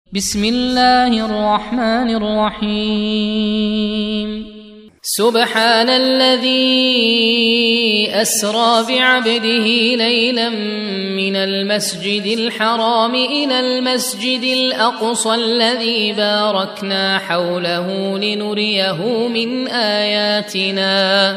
بسم الله الرحمن الرحيم سبحان الذي أسرى بعبده ليلا من المسجد الحرام إلى المسجد الأقصى الذي باركنا حوله لنريه من آياتنا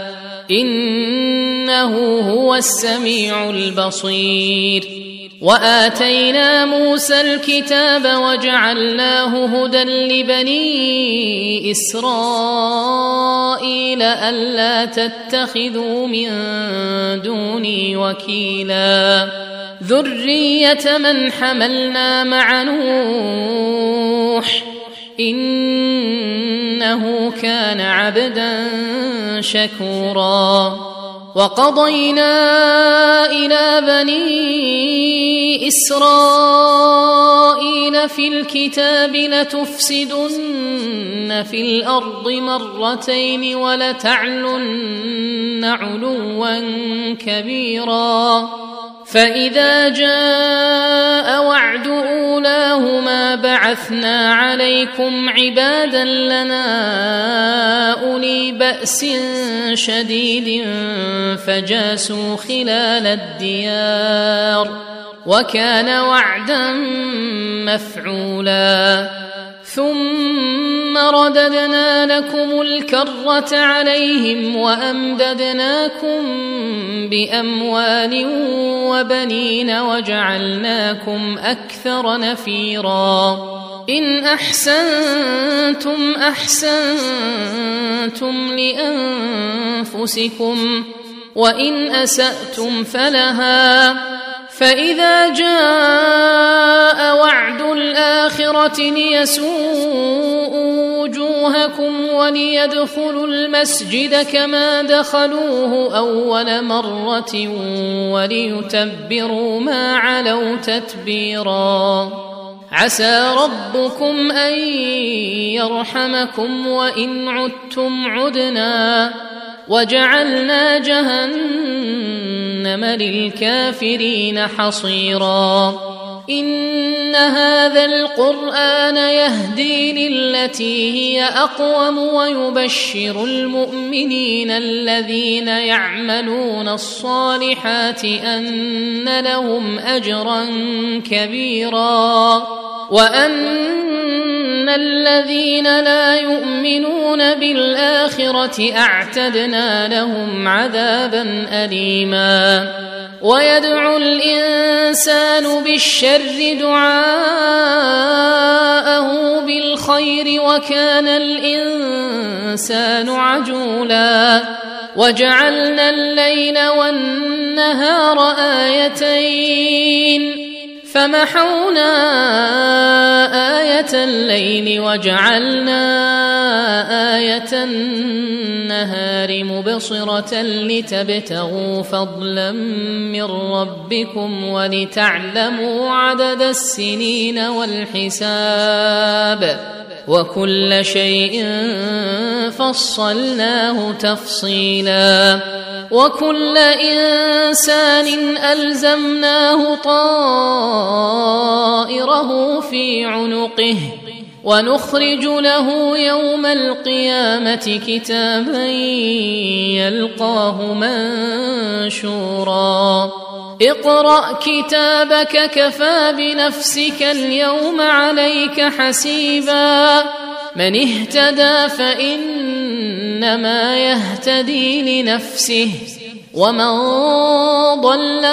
إنه هو السميع البصير وآتينا موسى الكتاب وجعلناه هدى لبني إسرائيل ألا تتخذوا من دوني وكيلا ذرية من حملنا مع نوح إنه كان عبدا شكورا وقضينا إلى بني إسرائيل في الكتاب لتفسدن في الأرض مرتين ولتعلن علوا كبيرا فإذا جاء وعد أولاهما بعثنا عليكم عبادا لنا أولي بأس شديد فجاسوا خلال الديار وكان وعدا مفعولا ثم رددنا لكم الكرة عليهم وأمددناكم بأموال وبنين وجعلناكم أكثر نفيرا إن أحسنتم أحسنتم لأنفسكم وإن أسأتم فلها فإذا جاء وعد الآخرة ليسوءوا وجوهكم وليدخلوا المسجد كما دخلوه أول مرة وليتبروا ما علوا تتبيرا عسى ربكم أن يرحمكم وإن عدتم عدنا وجعلنا جهنم للكافرين حصيرا إن هذا القرآن يهدي للتي هي أقوم ويبشر المؤمنين الذين يعملون الصالحات أن لهم أجرا كبيرا وأن الذين لا يؤمنون بالآخرة أعتدنا لهم عذابا أليما ويدعو الإنسان بالشر دعاءه بالخير وكان الإنسان عجولا وجعلنا الليل والنهار آيتين فمحونا آية الليل وجعلنا آية النهار مبصرة لتبتغوا فضلا من ربكم ولتعلموا عدد السنين والحساب وكل شيء فصلناه تفصيلا وكل إنسان ألزمناه طائره في عنقه ونخرج له يوم القيامة كتابا يلقاه منشورا اقرأ كتابك كفى بنفسك اليوم عليك حسيبا من اهتدى فإنما يهتدي لنفسه ومن ضل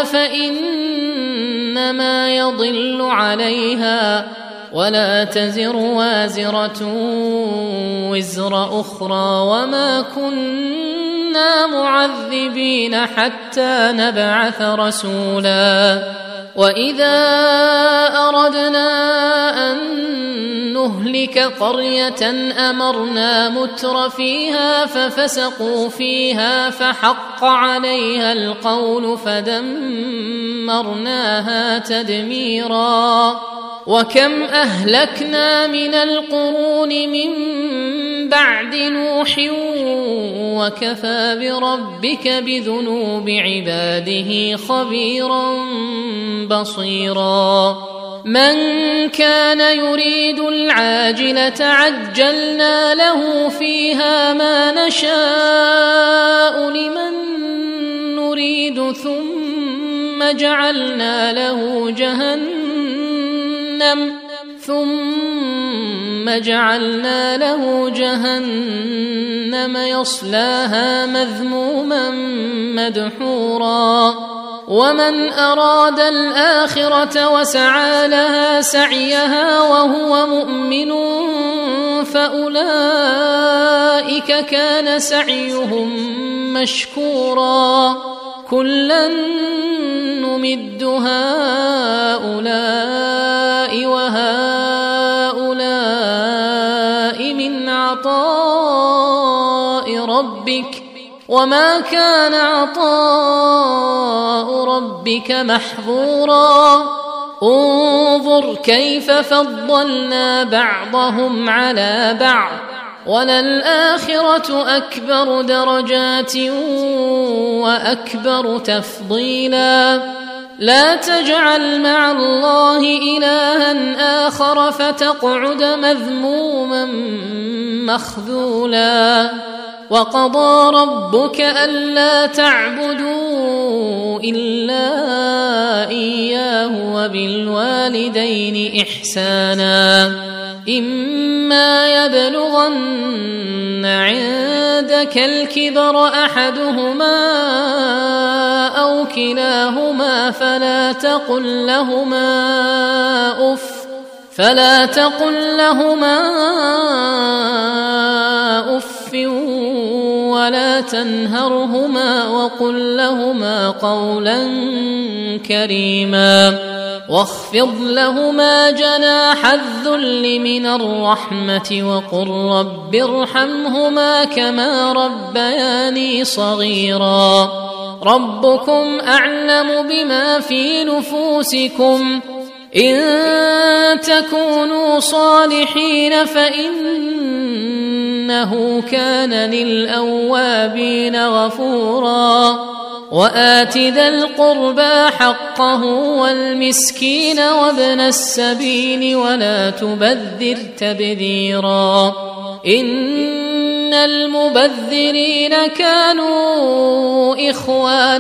فإنما يضل عليها ولا تزر وازرة وزر أخرى وما كنا معذبين حتى نبعث رسولا وإذا أردنا أن نهلك قرية أمرنا متر فيها ففسقوا فيها فحق عليها القول فدمرناها تدميرا وكم أهلكنا من القرون من بعد نوح وكفى بربك بذنوب عباده خبيرا بصيرا من كان يريد العاجلة عجلنا له فيها ما نشاء لمن نريد ثم جعلنا له جهنم يصلاها مذموما مدحورا ومن أراد الآخرة وسعى لها سعيها وهو مؤمن فأولئك كان سعيهم مشكورا كلا نمد هؤلاء وهؤلاء من عطاء ربك وما كان عطاء ربك محظورا انظر كيف فضلنا بعضهم على بعض وللآخرة أكبر درجات وأكبر تفضيلا لا تجعل مع الله إلها آخر فتقعد مذموما مخذولا وقضى ربك ألا تعبدوا إلا إياه وبالوالدين إحسانا إما يبلغن عندك الكبر أحدهما أو كلاهما فلا تقل لهما أف ولا تنهرهما وقل لهما قولا كريما واخفض لهما جناح الذل من الرحمة وقل رب ارحمهما كما ربياني صغيرا ربكم أعلم بما في نفوسكم إن تكونوا صالحين فإنه كان للأوابين غفورا وآت ذا القربى حقه والمسكين وابن السبيل ولا تبذر تبذيرا إن المبذرين كانوا إخوان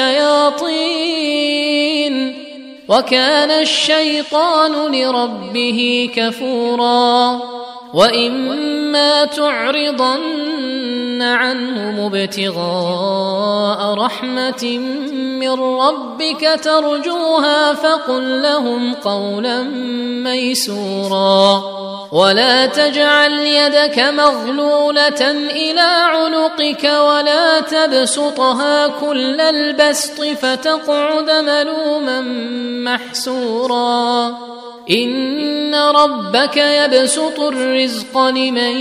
الشياطين وكان الشيطان لربه كفورا وإما تعرضن عنهم ابتغاء رحمة من ربك ترجوها فقل لهم قولا ميسورا ولا تجعل يدك مغلولة إلى عنقك ولا تبسطها كل البسط فتقعد ملوما محسورا إن ربك يبسط الرزق لمن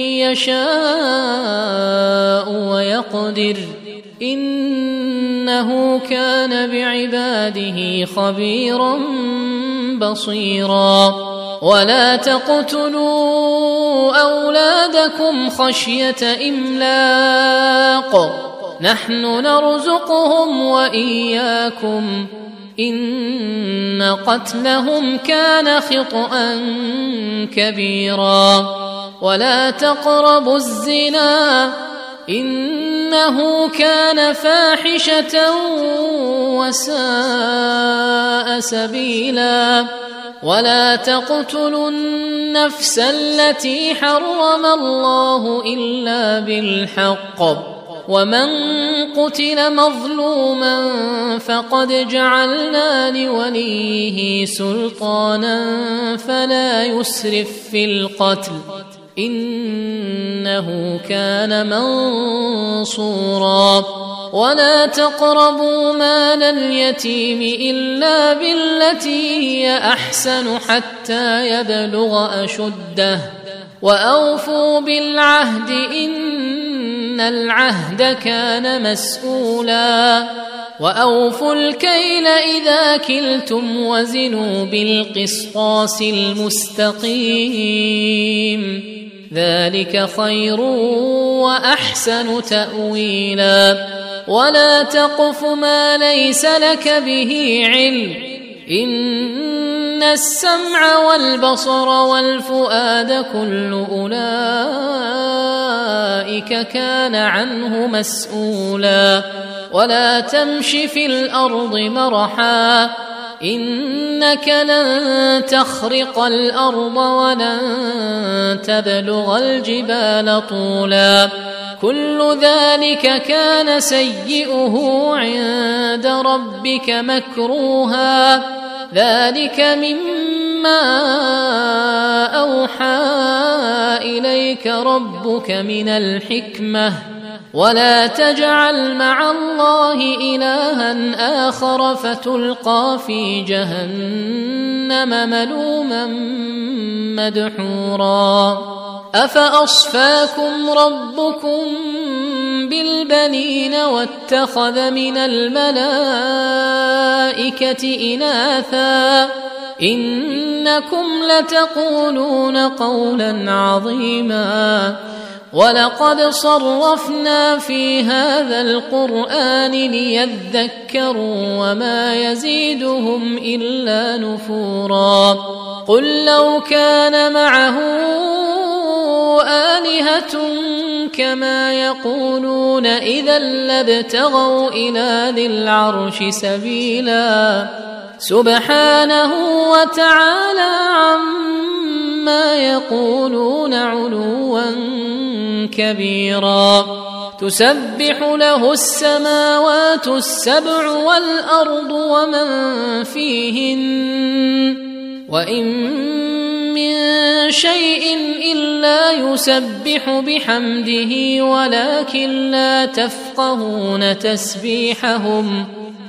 يشاء ويقدر إنه كان بعباده خبيرا بصيرا ولا تقتلوا أولادكم خشية إملاق نحن نرزقهم وإياكم إن قتلهم كان خطأ كبيرا ولا تقربوا الزنا إنه كان فاحشة وساء سبيلا ولا تقتلوا النفس التي حرم الله إلا بالحق ومن قتل مظلوما فقد جعلنا لوليه سلطانا فلا يسرف في القتل إنه كان منصورا ولا تقربوا مال اليتيم إلا بالتي هي أحسن حتى يبلغ أشده وأوفوا بالعهد إن العهد كان مسؤولا وأوفوا الكيل إذا كلتم وزنوا بالقسطاس المستقيم ذلك خير وأحسن تأويلا ولا تقف ما ليس لك به علم إن السمع والبصر والفؤاد كل أولئك كان عنه مسؤولا ولا تمش في الأرض مرحا إنك لن تخرق الأرض ولن تبلغ الجبال طولا كل ذلك كان سيئه عند ربك مكروها ذلك مما أوحى إليك ربك من الحكمة ولا تجعل مع الله إلها آخر فتلقى في جهنم ملوما مدحورا أفأصفاكم ربكم بالبنين واتخذ من الملائكة إناثا إنكم لتقولون قولا عظيما ولقد صرفنا في هذا القرآن ليذكروا وما يزيدهم إلا نفورا قل لو كان معه آلهة كما يقولون إذا لابتغوا إلى ذي العرش سبيلا سبحانه وتعالى عما يقولون علوا كبيرا تسبح له السماوات السبع والأرض ومن فيهن وإن من شيء إلا يسبح بحمده ولكن لا تفقهون تسبيحهم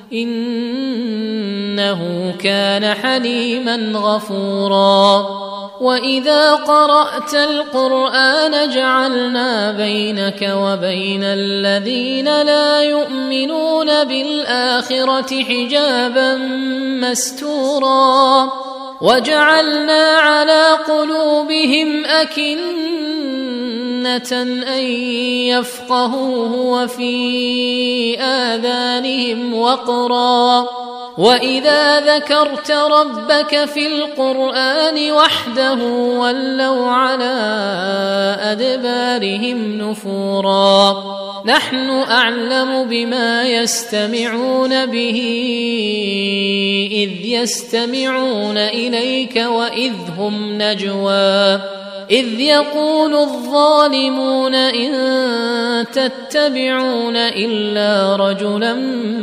إنه كان حليما غفورا وإذا قرأت القرآن جعلنا بينك وبين الذين لا يؤمنون بالآخرة حجابا مستورا وجعلنا على قلوبهم أكنة أن يفقهوه وفي آذانهم وقرا وإذا ذكرت ربك في القرآن وحده ولوا على أدبارهم نفورا نحن أعلم بما يستمعون به إذ يستمعون إليك وإذ هم نجوى إذ يقول الظالمون إن تتبعون إلا رجلا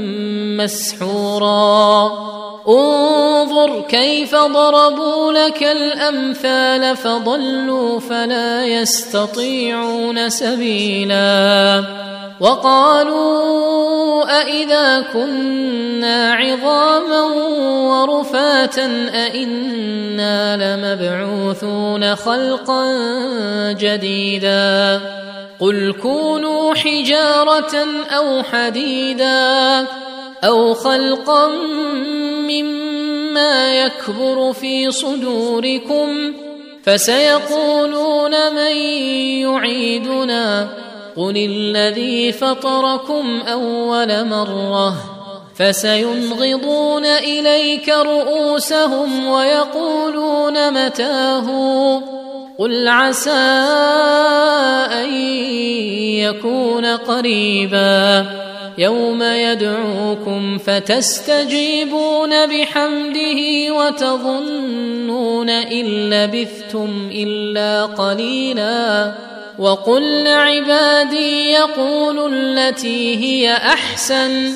مسحورا انظر كيف ضربوا لك الأمثال فضلوا فلا يستطيعون سبيلا وقالوا أئذا كنا عظاما ورفاتا أئنا لمبعوثون خلقا جديدا قل كونوا حجارة أو حديدا أو خلقا مما يكبر في صدوركم فسيقولون من يعيدنا قل الذي فطركم أول مرة فسينغضون إليك رؤوسهم ويقولون متاه قل عسى أن يكون قريبا يوم يدعوكم فتستجيبون بحمده وتظنون إن لبثتم إلا قليلا وقل لعبادي يقولوا التي هي أحسن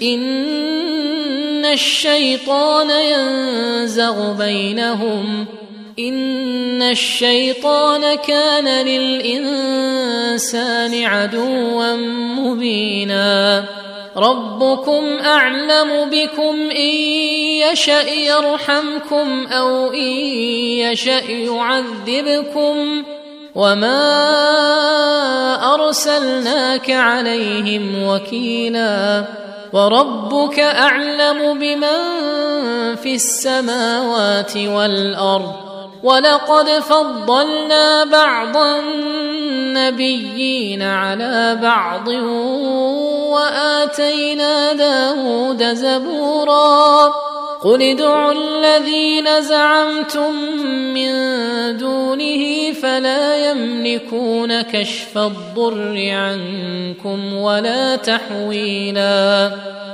إن الشيطان ينزغ بينهم إن الشيطان كان للإنسان عدوا مبينا ربكم أعلم بكم إن يشأ يرحمكم أو إن يشأ يعذبكم وما أرسلناك عليهم وكيلا وربك أعلم بمن في السماوات والأرض ولقد فضلنا بعض النبيين على بعض وآتينا داود زبورا قل ادعوا الذين زعمتم من دونه فلا يملكون كشف الضر عنكم ولا تحويلا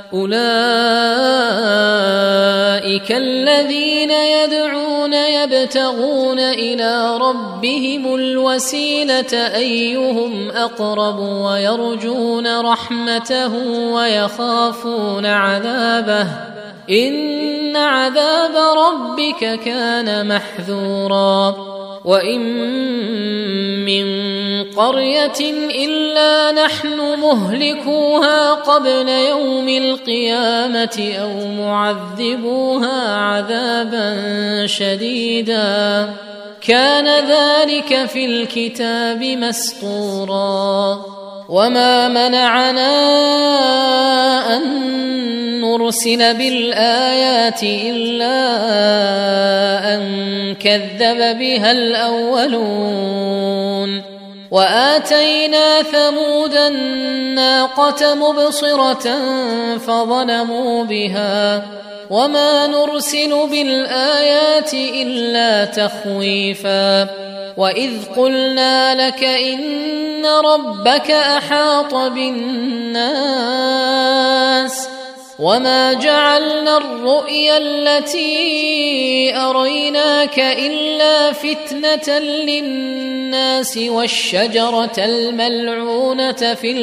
أولئك الذين يدعون يبتغون إلى ربهم الوسيلة أيهم أقرب ويرجون رحمته ويخافون عذابه إن عذاب ربك كان محذورا وإن من قرية إلا نحن مهلكوها قبل يوم القيامة أو معذبوها عذابا شديدا كان ذلك في الكتاب مسطورا وما منعنا أن نرسل بالآيات إلا أن كذب بها الأولون وآتينا ثمود الناقة مبصرة فظلموا بها وما نرسل بالآيات إلا تخويفا وإذ قلنا لك إن ربك أحاط بالناس وما جعلنا الرؤيا التي أريناك إلا فتنة للناس والشجرة الملعونة في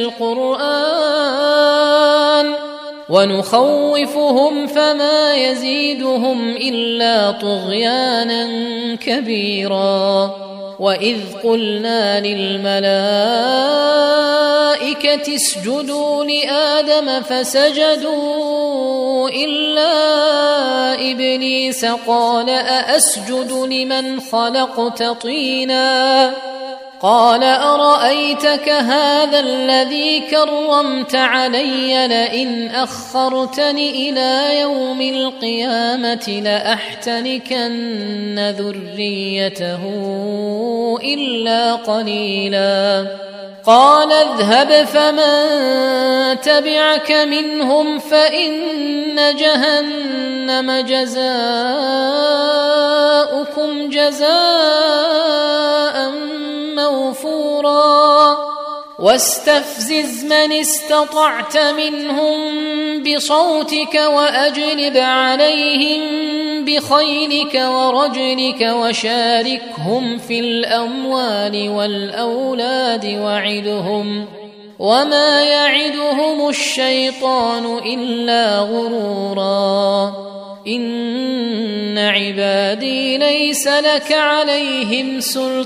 القرآن ونخوفهم فما يزيدهم إلا طغيانا كبيرا وإذ قلنا للملائكة اسجدوا لآدم فسجدوا إلا إبليس قال أأسجد لمن خلقت طينا قال أرأيتك هذا الذي كرمت علي لئن أخرتني إلى يوم القيامة لأحتنكن ذريته إلا قليلا قال اذهب فمن تبعك منهم فإن جهنم جزاؤكم جزاء موفورا واستفزز من استطعت منهم بصوتك وأجلب عليهم بخيلك ورجلك وشاركهم في الأموال والأولاد وعدهم وما يعدهم الشيطان إلا غرورا إن عبادي ليس لك عليهم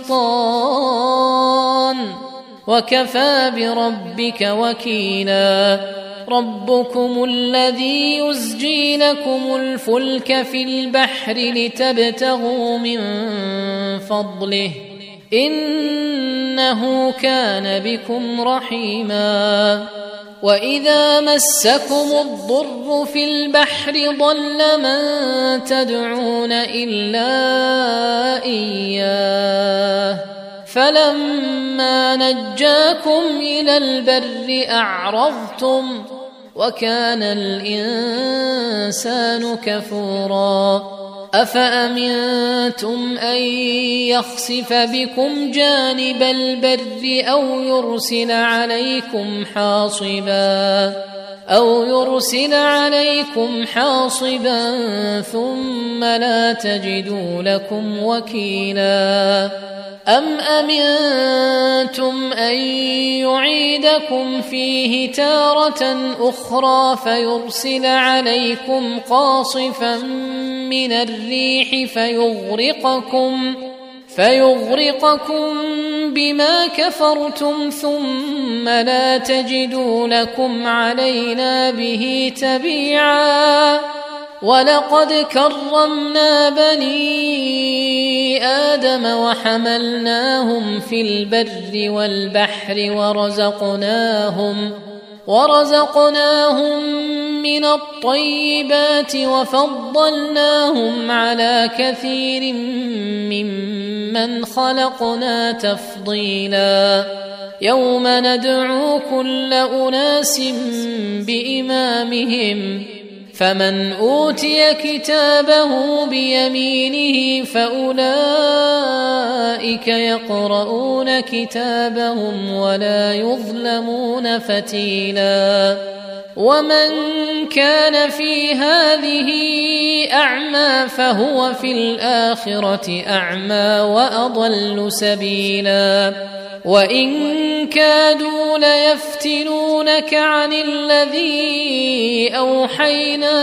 سلطان وكفى بربك وكيلا ربكم الذي يزجي لكم الفلك في البحر لتبتغوا من فضله إنه كان بكم رحيما وإذا مسكم الضر في البحر ضل من تدعون إلا إياه فلما نجاكم إلى البر أعرضتم وكان الإنسان كفورا أفأمنتم أن يخسف بكم جانب البر أو يرسل عليكم حاصبا ثم لا تجدوا لكم وكيلا أم أمنتم أن يعيدكم فيه تارة أخرى فيرسل عليكم قاصفا من الريح فيغرقكم بما كفرتم ثم لا تجدوا لكم علينا به تبيعا ولقد كرمنا بني آدم وحملناهم في البر والبحر ورزقناهم من الطيبات وفضلناهم على كثير ممن خلقنا تفضيلا يوم ندعو كل أناس بإمامهم فمن أوتي كتابه بيمينه فأولئك يقرؤون كتابهم ولا يظلمون فتيلا ومن كان في هذه أعمى فهو في الآخرة أعمى وأضل سبيلا وإن كادوا ليفتنونك عن الذي أوحينا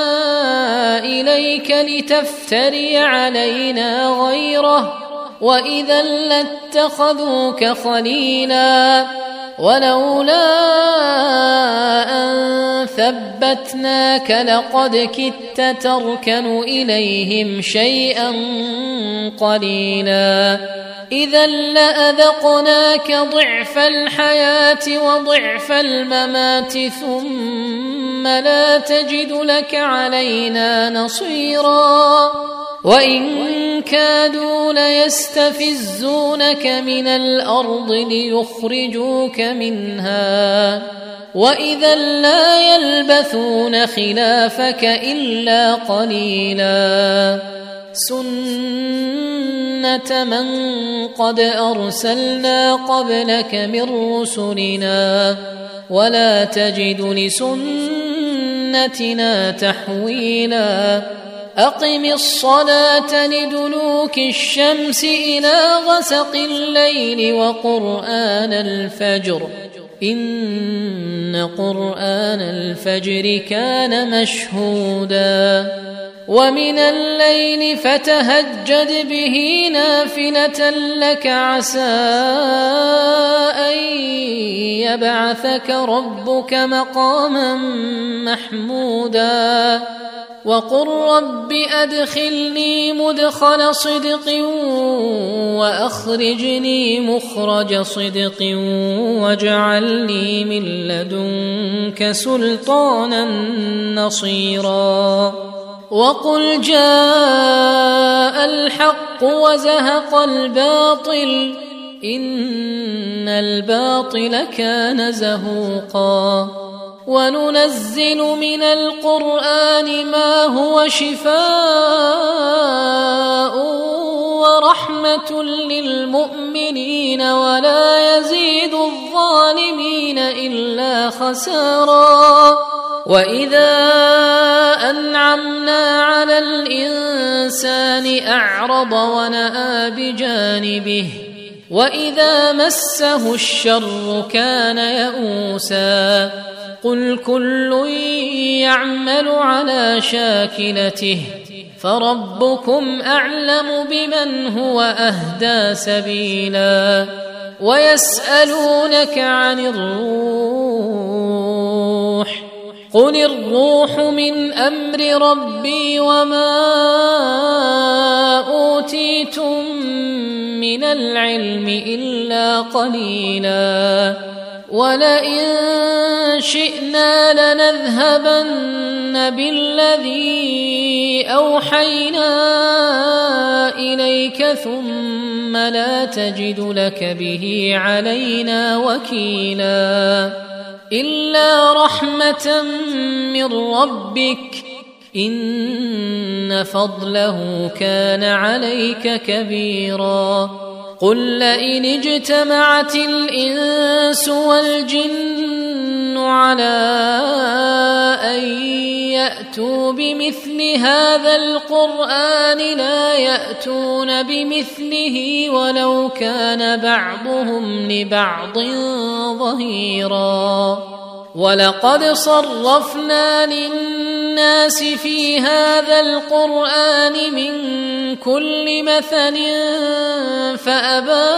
إليك لتفتري علينا غيره وإذا لاتخذوك خليلا ولولا أن ثبتناك لقد كدت تركن إليهم شيئا قليلا إذا لأذقناك ضعف الحياة وضعف الممات ثم لا تجد لك علينا نصيرا وإن كادوا ليستفزونك من الأرض ليخرجوك منها وإذا لا يلبثون خلافك إلا قليلا سنة من قد أرسلنا قبلك من رسلنا ولا تجد لسنتنا تحويلا أقم الصلاة لدلوك الشمس إلى غسق الليل وقرآن الفجر إن قرآن الفجر كان مشهودا ومن الليل فتهجد به نافلة لك عسى أن يبعثك ربك مقاما محمودا وقل رب أدخلني مدخل صدق وأخرجني مخرج صدق واجعل لي من لدنك سلطانا نصيرا وقل جاء الحق وزهق الباطل إن الباطل كان زهوقا وننزل من القرآن ما هو شفاء ورحمة للمؤمنين ولا يزيد الظالمين إلا خسارا وإذا أنعمنا على الإنسان أعرض ونأى بجانبه وإذا مسه الشر كان يئوسا قل كل يعمل على شاكلته فربكم أعلم بمن هو أهدى سبيلا ويسألونك عن الروح قل الروح من أمر ربي وما أوتيتم من العلم إلا قليلا ولئن شئنا لنذهبن بالذي أوحينا إليك ثم لا تجد لك به علينا وكيلا إلا رحمة من ربك إن فضله كان عليك كبيرا قل لئن اجتمعت الإنس والجن على أن يأتوا بمثل هذا القرآن لا يأتون بمثله ولو كان بعضهم لبعض ظهيرا ولقد صرفنا للناس في هذا القرآن من كل مثل فأبى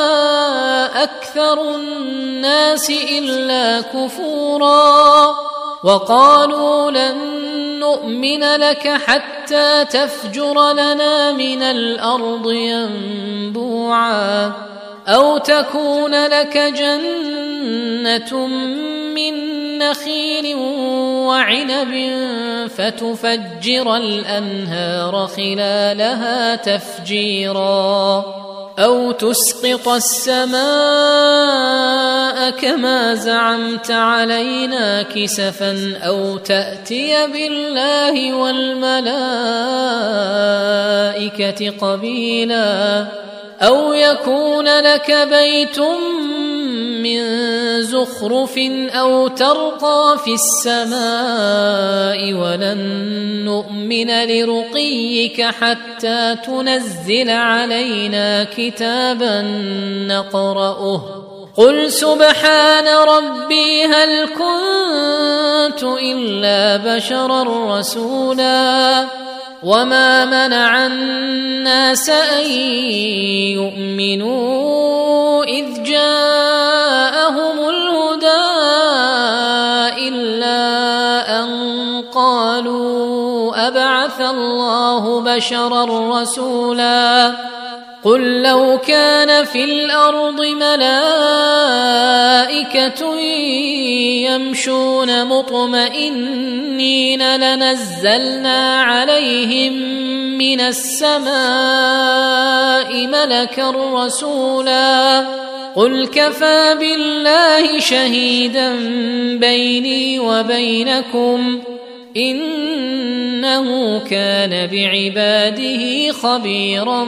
أكثر الناس إلا كفورا وقالوا لن نؤمن لك حتى تفجر لنا من الأرض ينبوعا أو تكون لك جنة من نخيل وعنب فتفجر الأنهار خلالها تفجيرا أو تسقط السماء كما زعمت علينا كسفا أو تأتي بالله والملائكة قبيلا أو يكون لك بيت من زخرف أو ترقى في السماء ولن نؤمن لرقيك حتى تنزل علينا كتابا نقرأه قل سبحان ربي هل كنت إلا بشرا رسولا وما منع الناس أن يؤمنوا إذ جاءهم الهدى إلا أن قالوا أبعث الله بشرا رسولا قل لو كان في الأرض ملائكة يمشون مطمئنين لنزلنا عليهم من السماء ملكا رسولا قل كفى بالله شهيدا بيني وبينكم إنه كان بعباده خبيرا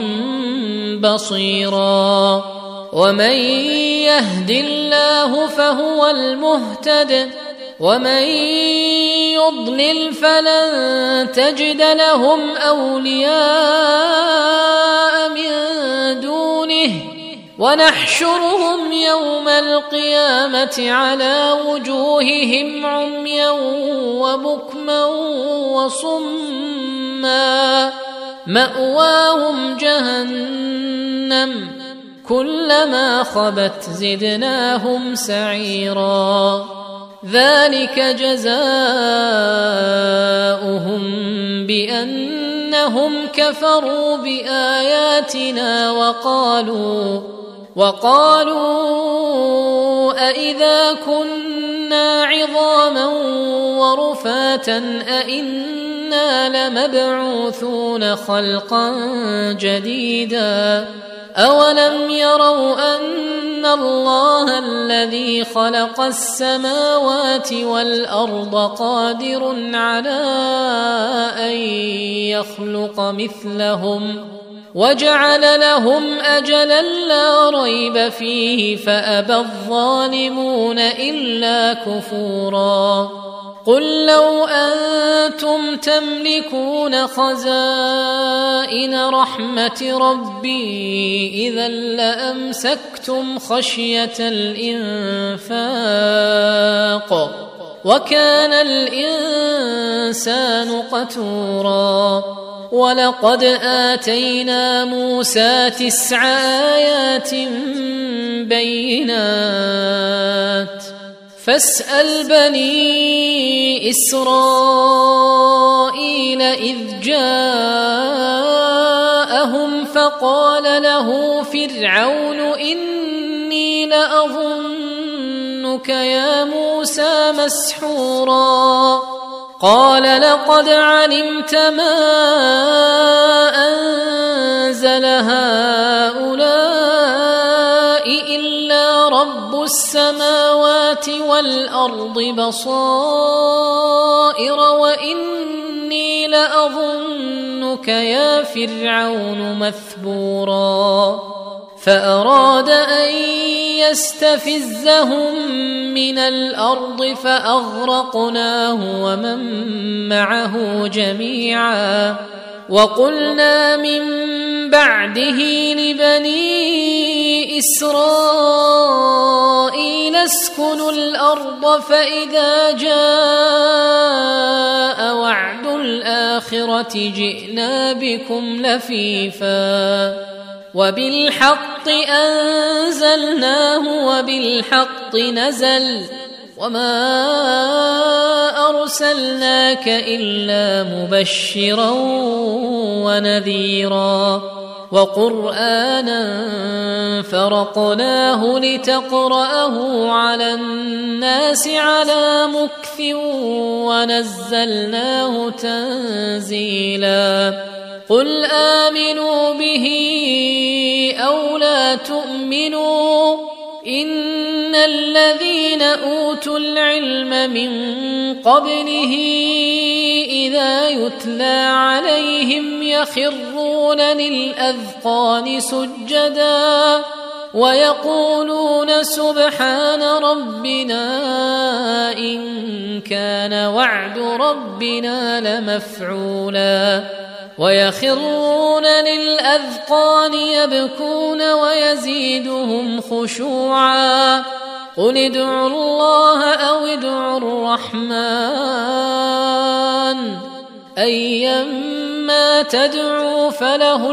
بصيرا ومن يهد الله فهو المهتد ومن يضلل فلن تجد لهم أولياء من دونه ونحشرهم يوم القيامة على وجوههم عميا وبكما وصما مأواهم جهنم كلما خبت زدناهم سعيرا ذلك جزاؤهم بأنهم كفروا بآياتنا وقالوا أإذا كنا عظاما ورفاتا أإنا لمبعوثون خلقا جديدا أولم يروا أن الله الذي خلق السماوات والأرض قادر على أن يخلق مثلهم وجعل لهم أجلا لا ريب فيه فأبى الظالمون إلا كفورا قل لو أنتم تملكون خزائن رحمة ربي إذا لأمسكتم خشية الإنفاق وكان الإنسان قتورا ولقد آتينا موسى 9 آيات بينات فاسأل بني إسرائيل إذ جاءهم فقال له فرعون إني لأظنك يا موسى مسحورا قال لقد علمت ما أنزل هؤلاء إلا رب السماوات والأرض بصائر وإني لأظنك يا فرعون مثبورا فأراد أن يستفزهم من الأرض فأغرقناه ومن معه جميعا وقلنا من بعده لبني إسرائيل اسكنوا الأرض فإذا جاء وعد الآخرة جئنا بكم لفيفا وبالحق أنزلناه وبالحق نزل وما أرسلناك إلا مبشرا ونذيرا وقرآنا فرقناه لتقرأه على الناس على مكث ونزلناه تنزيلا قل آمنوا به أو لا تؤمنوا إن الذين أوتوا العلم من قبله إذا يتلى عليهم يخرون للأذقان سجدا ويقولون سبحان ربنا إن كان وعد ربنا لمفعولا ويخرون للأذقان يبكون ويزيدهم خشوعا قل ادعوا الله أو ادعوا الرحمن أيما تدعوا فله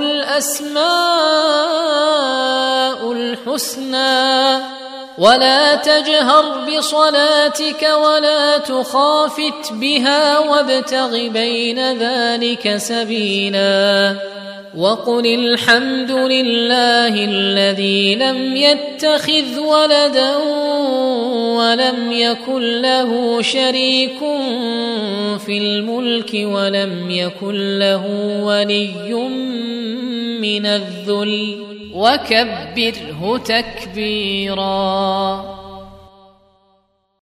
الأسماء الحسنى ولا تجهر بصلاتك ولا تخافت بها وابتغ بين ذلك سبيلا وقل الحمد لله الذي لم يتخذ ولدا ولم يكن له شريك في الملك ولم يكن له ولي من الذل وكبره تكبيرا.